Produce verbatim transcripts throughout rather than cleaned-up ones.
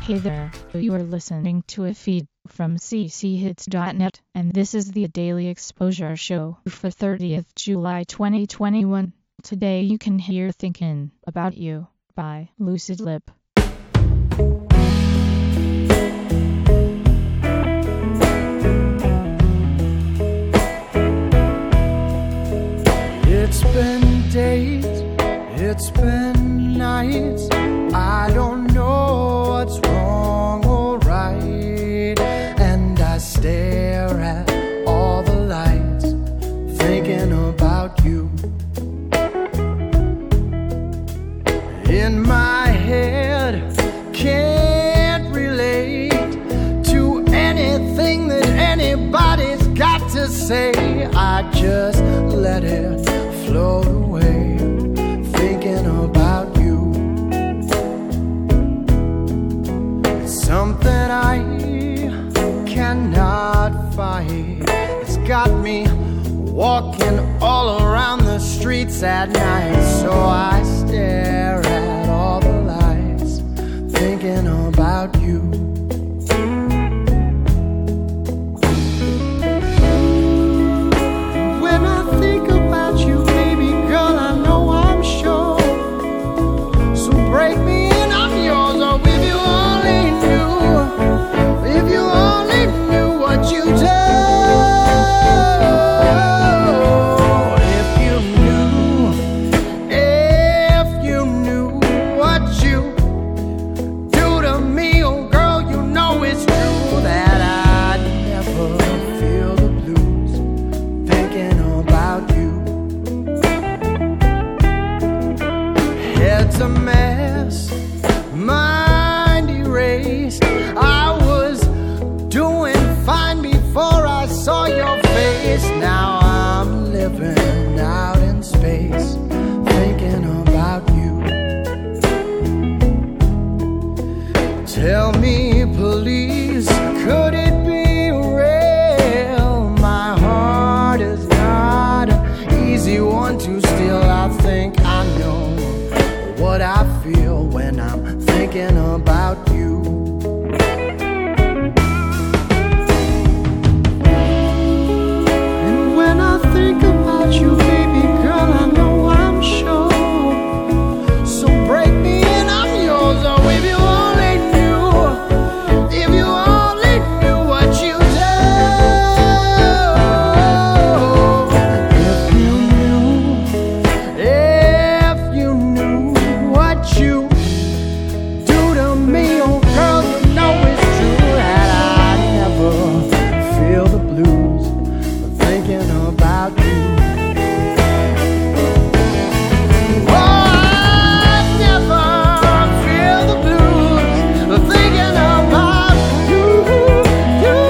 Hey there, you are listening to a feed from c c hits dot net, and this is the Daily Exposure Show for thirtieth July twenty twenty-one. Today you can hear Thinkin' About You by Lucid Lip. It's been days, it's been nights, I don't know what's wrong or right, and I stare at all the lights, thinking about you. In my head, can't relate to anything that anybody's got to say. I just let it float away, thinking about you. Something I cannot fight. It's got me walking all around the streets at night, so I stare at all the lights, thinking about you. When I think about you, baby girl, I know I'm sure. So break me in, I'm yours. Oh, if you only knew, if you only knew what you do. If you knew, if you knew what you do to me, oh girl, you know it's true that I'd never feel the blues thinking about you. Head's a mess, mind erased. I was doing fine before I saw your face. Now I'm living out in space, thinking about you. Tell me, please, could it be real? My heart is not an easy one to steal. I think I know what I feel when I'm thinking about you. And when I think about you, baby girl, I know I'm sure. So break me in, I'm yours. Oh, if you only knew, if you only knew what you do. If you knew, if you knew what you do to me, oh girl, you know it's true that I never feel the blues thinking about you. Oh, I never feel the blues thinking about you. You,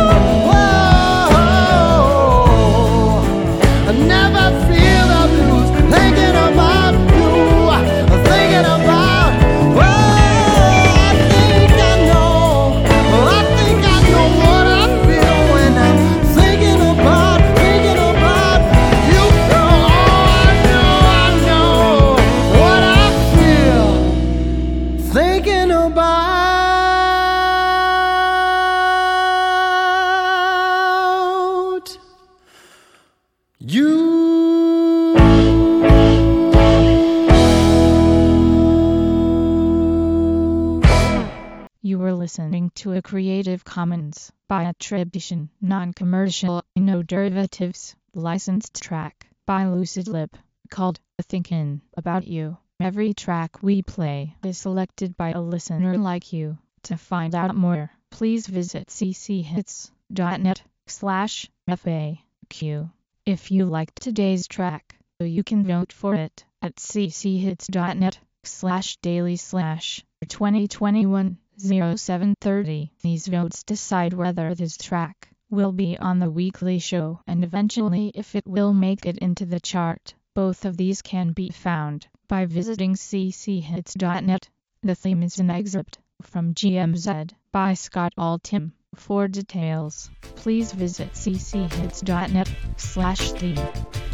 oh, I never feel the blues thinking about you, thinking about. Oh, I think I know, I think I know what I feel when I'm thinking about, thinking about you, girl. Oh, I know, I know what I feel thinking about you. You were listening to a Creative Commons by attribution, non-commercial, no derivatives, licensed track by Lucid Lip, called Thinkin' About You. Every track we play is selected by a listener like you. To find out more, please visit c c hits dot net slash F A Q. If you liked today's track, you can vote for it at c c hits dot net slash daily slash twenty twenty-one oh seven thirty. These votes decide whether this track will be on the weekly show and eventually if it will make it into the chart. Both of these can be found by visiting c c hits dot net. The theme is an excerpt from G M Z by Scott Altham. For details, please visit c c hits dot net slash theme.